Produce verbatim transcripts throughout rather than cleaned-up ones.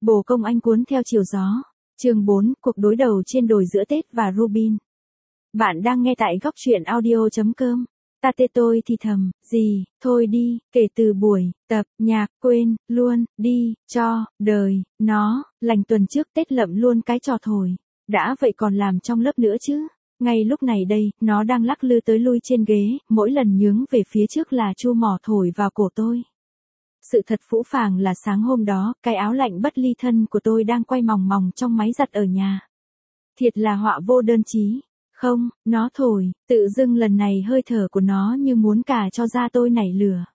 Bồ công anh cuốn theo chiều gió. Chương bốn, cuộc đối đầu trên đồi giữa Tết và Rubin. Bạn đang nghe tại góc truyện audio chấm com. Ta tê tôi thì thầm, gì, thôi đi, kể từ buổi, tập, nhạc, quên, luôn, đi, cho, đời, nó, lành tuần trước Tết lậm luôn cái trò thổi. Đã vậy còn làm trong lớp nữa chứ. Ngay lúc này đây, nó đang lắc lư tới lui trên ghế, mỗi lần nhướng về phía trước là chu mỏ thổi vào cổ tôi. Sự thật phũ phàng là sáng hôm đó, cái áo lạnh bất ly thân của tôi đang quay mòng mòng trong máy giặt ở nhà. Thiệt là họa vô đơn chí. Không, nó thổi, tự dưng lần này hơi thở của nó như muốn cả cho da tôi nảy lửa.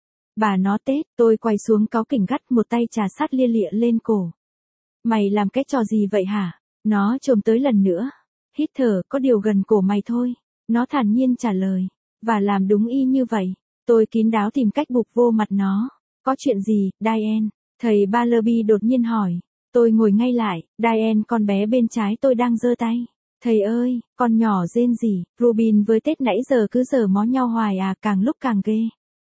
Bà nó Tết, tôi quay xuống cáu kỉnh gắt một tay trà sát lia lịa lên cổ. Mày làm cái trò gì vậy hả? Nó chồm tới lần nữa. Hít thở, có điều gần cổ mày thôi. Nó thản nhiên trả lời. Và làm đúng y như vậy. Tôi kín đáo tìm cách bụp vô mặt nó. Có chuyện gì, Diane? Thầy Bartleby đột nhiên hỏi. Tôi ngồi ngay lại, Diane con bé bên trái tôi đang giơ tay. Thầy ơi, con nhỏ rên rỉ, Rubin với Tết nãy giờ cứ giở mó nhau hoài à, càng lúc càng ghê.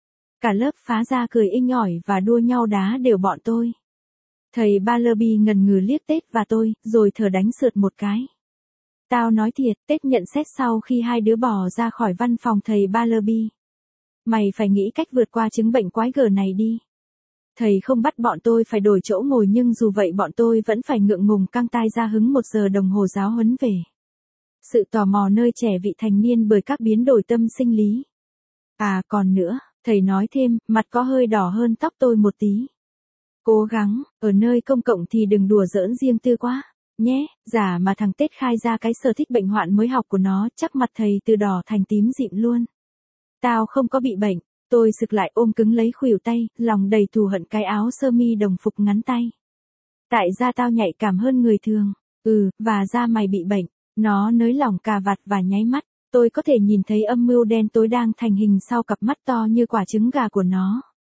Cả lớp phá ra cười inh ỏi và đua nhau đá đều bọn tôi. Thầy Bartleby ngần ngừ liếc Tết và tôi, rồi thở đánh sượt một cái. Tao nói thiệt, Tết nhận xét sau khi hai đứa bỏ ra khỏi văn phòng thầy Bartleby. Mày phải nghĩ cách vượt qua chứng bệnh quái gở này đi. Thầy không bắt bọn tôi phải đổi chỗ ngồi nhưng dù vậy bọn tôi vẫn phải ngượng ngùng căng tai ra hứng một giờ đồng hồ giáo huấn về. Sự tò mò nơi trẻ vị thành niên bởi các biến đổi tâm sinh lý. À còn nữa, thầy nói thêm, mặt có hơi đỏ hơn tóc tôi một tí. Cố gắng, ở nơi công cộng thì đừng đùa giỡn riêng tư quá, nhé, giả mà thằng Tết khai ra cái sở thích bệnh hoạn mới học của nó, chắc mặt thầy từ đỏ thành tím dịm luôn. Tao không có bị bệnh, tôi sực lại ôm cứng lấy khuỷu tay, lòng đầy thù hận cái áo sơ mi đồng phục ngắn tay. Tại da tao nhạy cảm hơn người thường, ừ, và da mày bị bệnh. Nó nới lỏng cà vạt và nháy mắt, tôi có thể nhìn thấy âm mưu đen tối đang thành hình sau cặp mắt to như quả trứng gà của nó.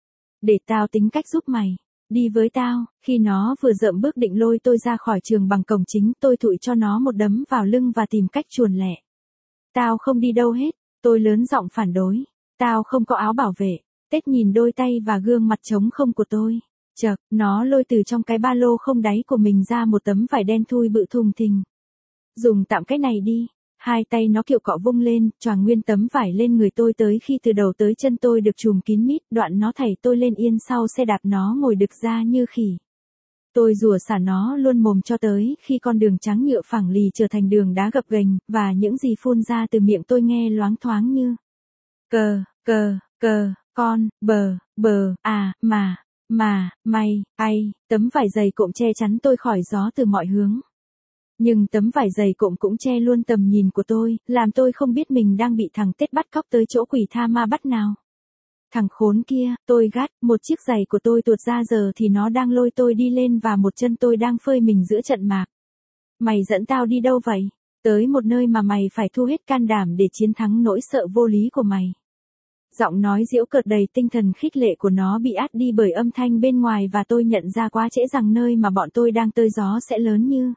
Để tao tính cách giúp mày, đi với tao. Khi nó vừa dợm bước định lôi tôi ra khỏi trường bằng cổng chính, tôi thụi cho nó một đấm vào lưng và tìm cách chuồn lẹ. Tao không đi đâu hết, tôi lớn giọng phản đối. Tao không có áo bảo vệ. Tết nhìn đôi tay và gương mặt trống không của tôi. Chợt, nó lôi từ trong cái ba lô không đáy của mình ra một tấm vải đen thui bự thùng thình. Dùng tạm cái này đi. Hai tay nó kiệu cọ vung lên, choàng nguyên tấm vải lên người tôi tới khi từ đầu tới chân tôi được trùm kín mít, đoạn nó thảy tôi lên yên sau xe đạp nó ngồi đực ra như khỉ. Tôi rủa xả nó luôn mồm cho tới khi con đường trắng nhựa phẳng lì trở thành đường đá gập ghềnh, và những gì phun ra từ miệng tôi nghe loáng thoáng như cờ, cờ, cờ, con, bờ, bờ, à, mà, mà, mày, ai, tấm vải dày cộm che chắn tôi khỏi gió từ mọi hướng. Nhưng tấm vải dày cộm cũng che luôn tầm nhìn của tôi, làm tôi không biết mình đang bị thằng Tết bắt cóc tới chỗ quỷ tha ma bắt nào. Thằng khốn kia, tôi gắt, một chiếc giày của tôi tuột ra giờ thì nó đang lôi tôi đi lên và một chân tôi đang phơi mình giữa trận mạc. Mày dẫn tao đi đâu vậy? Tới một nơi mà mày phải thu hết can đảm để chiến thắng nỗi sợ vô lý của mày. Giọng nói giễu cợt đầy tinh thần khích lệ của nó bị át đi bởi âm thanh bên ngoài và tôi nhận ra quá trễ rằng nơi mà bọn tôi đang tơi gió sẽ lớn như.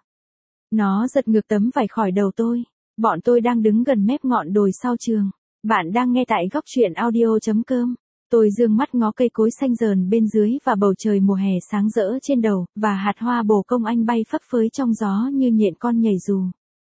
Nó giật ngược tấm vải khỏi đầu tôi. Bọn tôi đang đứng gần mép ngọn đồi sau trường. Bạn đang nghe tại góc truyện audio chấm com. Tôi dương mắt ngó cây cối xanh rờn bên dưới và bầu trời mùa hè sáng rỡ trên đầu, và hạt hoa bồ công anh bay phấp phới trong gió như nhện con nhảy dù.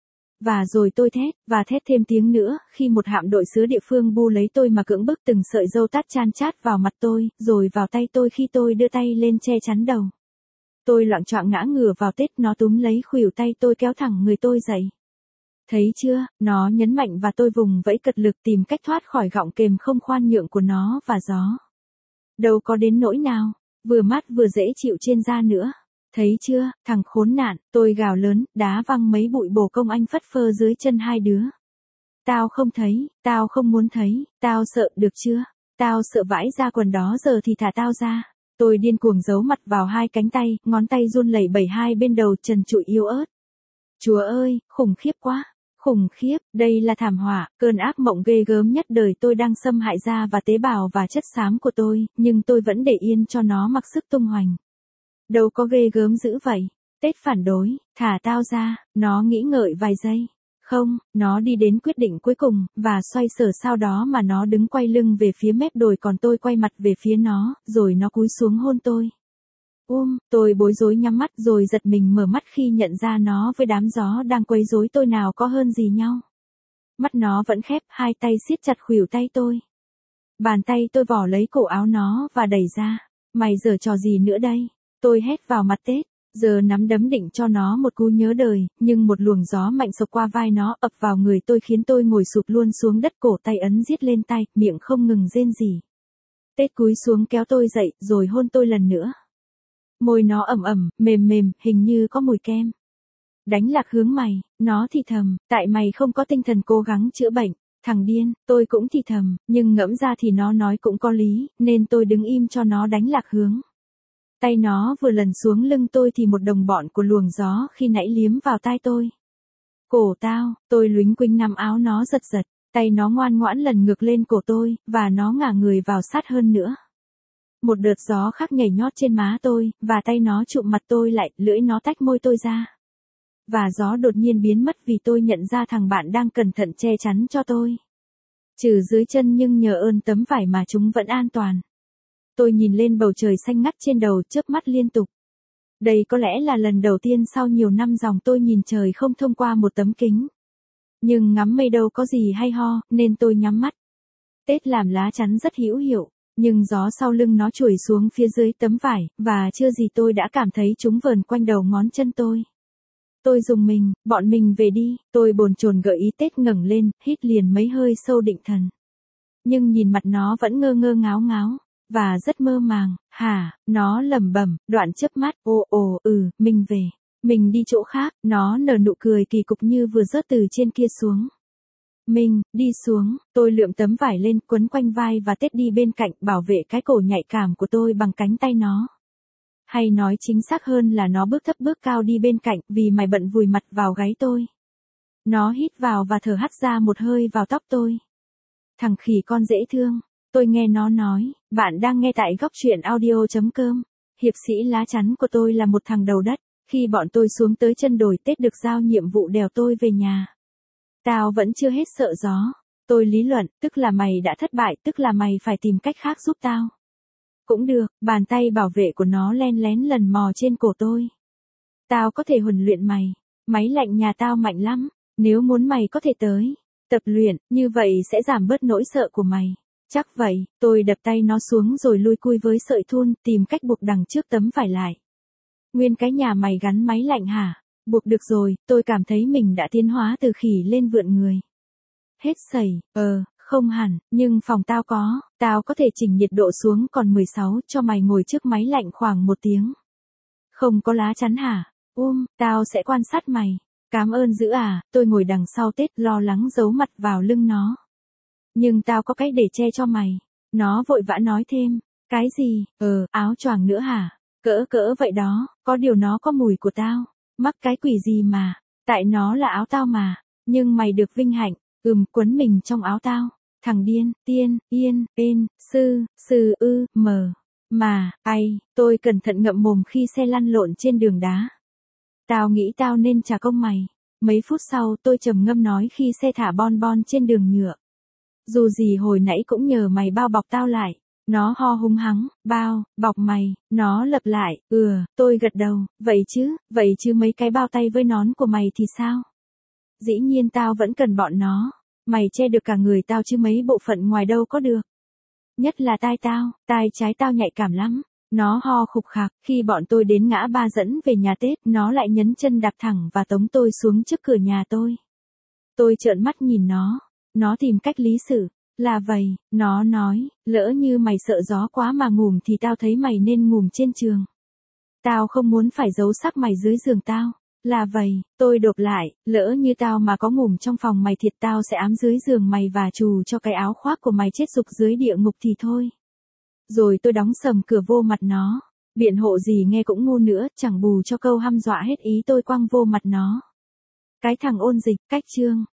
Và rồi tôi thét, và thét thêm tiếng nữa, khi một hạm đội sứ địa phương bu lấy tôi mà cưỡng bức từng sợi râu tát chan chát vào mặt tôi, rồi vào tay tôi khi tôi đưa tay lên che chắn đầu. Tôi loạng choạng ngã ngửa vào Tết, nó túm lấy khuỷu tay tôi kéo thẳng người tôi dậy. Thấy chưa, nó nhấn mạnh và tôi vùng vẫy cật lực tìm cách thoát khỏi gọng kềm không khoan nhượng của nó và gió. Đâu có đến nỗi nào, vừa mát vừa dễ chịu trên da nữa. Thấy chưa, thằng khốn nạn, tôi gào lớn, đá văng mấy bụi bồ công anh phất phơ dưới chân hai đứa. Tao không thấy, tao không muốn thấy, tao sợ, được chưa? Tao sợ vãi ra quần đó giờ thì thả tao ra. Tôi điên cuồng giấu mặt vào hai cánh tay, ngón tay run lẩy bẩy hai bên đầu trần trụi yếu ớt. Chúa ơi, khủng khiếp quá, khủng khiếp, đây là thảm họa, cơn ác mộng ghê gớm nhất đời tôi đang xâm hại da và tế bào và chất xám của tôi, nhưng tôi vẫn để yên cho nó mặc sức tung hoành. Đâu có ghê gớm dữ vậy. Tết phản đối, thả tao ra, nó nghĩ ngợi vài giây. Không, nó đi đến quyết định cuối cùng, và xoay sở sau đó mà nó đứng quay lưng về phía mép đồi còn tôi quay mặt về phía nó, rồi nó cúi xuống hôn tôi. Um, tôi bối rối nhắm mắt rồi giật mình mở mắt khi nhận ra nó với đám gió đang quấy rối tôi nào có hơn gì nhau. Mắt nó vẫn khép, hai tay siết chặt khuỷu tay tôi. Bàn tay tôi vò lấy cổ áo nó và đẩy ra. Mày giở trò gì nữa đây? Tôi hét vào mặt Tết, giờ nắm đấm định cho nó một cú nhớ đời, nhưng một luồng gió mạnh xộc qua vai nó ập vào người tôi khiến tôi ngồi sụp luôn xuống đất, cổ tay ấn giết lên tay, miệng không ngừng rên rỉ. Tết cúi xuống kéo tôi dậy, rồi hôn tôi lần nữa. Môi nó ẩm ẩm, mềm mềm, hình như có mùi kem. Đánh lạc hướng mày, nó thì thầm, tại mày không có tinh thần cố gắng chữa bệnh. Thằng điên, tôi cũng thì thầm, nhưng ngẫm ra thì nó nói cũng có lý, nên tôi đứng im cho nó đánh lạc hướng. Tay nó vừa lần xuống lưng tôi thì một đồng bọn của luồng gió khi nãy liếm vào tai tôi. Cổ tao, tôi luính quinh nắm áo nó giật giật, tay nó ngoan ngoãn lần ngược lên cổ tôi, và nó ngả người vào sát hơn nữa. Một đợt gió khác nhảy nhót trên má tôi, và tay nó chụm mặt tôi lại, lưỡi nó tách môi tôi ra. Và gió đột nhiên biến mất vì tôi nhận ra thằng bạn đang cẩn thận che chắn cho tôi. Trừ dưới chân nhưng nhờ ơn tấm vải mà chúng vẫn an toàn. Tôi nhìn lên bầu trời xanh ngắt trên đầu, chớp mắt liên tục. Đây có lẽ là lần đầu tiên sau nhiều năm dòng tôi nhìn trời không thông qua một tấm kính. Nhưng ngắm mây đâu có gì hay ho, nên tôi nhắm mắt. Tết làm lá chắn rất hữu hiệu, nhưng gió sau lưng nó chùi xuống phía dưới tấm vải, và chưa gì tôi đã cảm thấy chúng vờn quanh đầu ngón chân tôi. Tôi rùng mình, bọn mình về đi, tôi bồn chồn gợi ý. Tết ngẩng lên, hít liền mấy hơi sâu định thần. Nhưng nhìn mặt nó vẫn ngơ ngơ ngáo ngáo, và rất mơ màng. Hả, nó lẩm bẩm, đoạn chớp mắt, ồ ồ, ừ, mình về, mình đi chỗ khác. Nó nở nụ cười kỳ cục như vừa rớt từ trên kia xuống. Mình, đi xuống, tôi lượm tấm vải lên, quấn quanh vai và Tết đi bên cạnh, bảo vệ cái cổ nhạy cảm của tôi bằng cánh tay nó. Hay nói chính xác hơn là nó bước thấp bước cao đi bên cạnh, vì mày bận vùi mặt vào gáy tôi. Nó hít vào và thở hắt ra một hơi vào tóc tôi. Thằng khỉ con dễ thương, tôi nghe nó nói. Bạn đang nghe tại góc truyện audio chấm com. Hiệp sĩ lá chắn của tôi là một thằng đầu đất. Khi bọn tôi xuống tới chân đồi, Tết được giao nhiệm vụ đèo tôi về nhà. Tao vẫn chưa hết sợ gió. Tôi lý luận, tức là mày đã thất bại, tức là mày phải tìm cách khác giúp tao. Cũng được, bàn tay bảo vệ của nó len lén lần mò trên cổ tôi. Tao có thể huấn luyện mày. Máy lạnh nhà tao mạnh lắm. Nếu muốn mày có thể tới tập luyện, như vậy sẽ giảm bớt nỗi sợ của mày. Chắc vậy, tôi đập tay nó xuống rồi lui cui với sợi thun, tìm cách buộc đằng trước tấm vải lại. Nguyên cái nhà mày gắn máy lạnh hả? Buộc được rồi, tôi cảm thấy mình đã tiến hóa từ khỉ lên vượn người. Hết sẩy, ờ, không hẳn, nhưng phòng tao có, tao có thể chỉnh nhiệt độ xuống còn mười sáu cho mày ngồi trước máy lạnh khoảng một tiếng. Không có lá chắn hả? Um, tao sẽ quan sát mày. Cám ơn dữ à, tôi ngồi đằng sau Tết lo lắng giấu mặt vào lưng nó. Nhưng tao có cách để che cho mày. Nó vội vã nói thêm. Cái gì? Ờ, áo choàng nữa hả? Cỡ cỡ vậy đó, có điều nó có mùi của tao. Mắc cái quỷ gì mà, tại nó là áo tao mà. Nhưng mày được vinh hạnh, ừm, quấn mình trong áo tao. Thằng điên, tiên, yên, ên, sư, sư, ư, mờ. Mà, ai, tôi cẩn thận ngậm mồm khi xe lăn lộn trên đường đá. Tao nghĩ tao nên trả công mày. Mấy phút sau tôi trầm ngâm nói khi xe thả bon bon trên đường nhựa. Dù gì hồi nãy cũng nhờ mày bao bọc tao lại. Nó ho hung hắng, bao, bọc mày, nó lặp lại, ừ, tôi gật đầu, vậy chứ, vậy chứ mấy cái bao tay với nón của mày thì sao? Dĩ nhiên tao vẫn cần bọn nó, mày che được cả người tao chứ mấy bộ phận ngoài đâu có được. Nhất là tai tao, tai trái tao nhạy cảm lắm. Nó ho khục khạc, khi bọn tôi đến ngã ba dẫn về nhà Tết, nó lại nhấn chân đạp thẳng và tống tôi xuống trước cửa nhà tôi. Tôi trợn mắt nhìn nó, nó tìm cách lý xử. Là vậy, nó nói, lỡ như mày sợ gió quá mà ngủm thì tao thấy mày nên ngủm trên giường. Tao không muốn phải giấu xác mày dưới giường tao. Là vậy, tôi đột lại, lỡ như tao mà có ngủm trong phòng mày thiệt tao sẽ ám dưới giường mày và trù cho cái áo khoác của mày chết rục dưới địa ngục thì thôi. Rồi tôi đóng sầm cửa vô mặt nó. Biện hộ gì nghe cũng ngu nữa, chẳng bù cho câu hăm dọa hết ý tôi quăng vô mặt nó. Cái thằng ôn dịch, cách chương.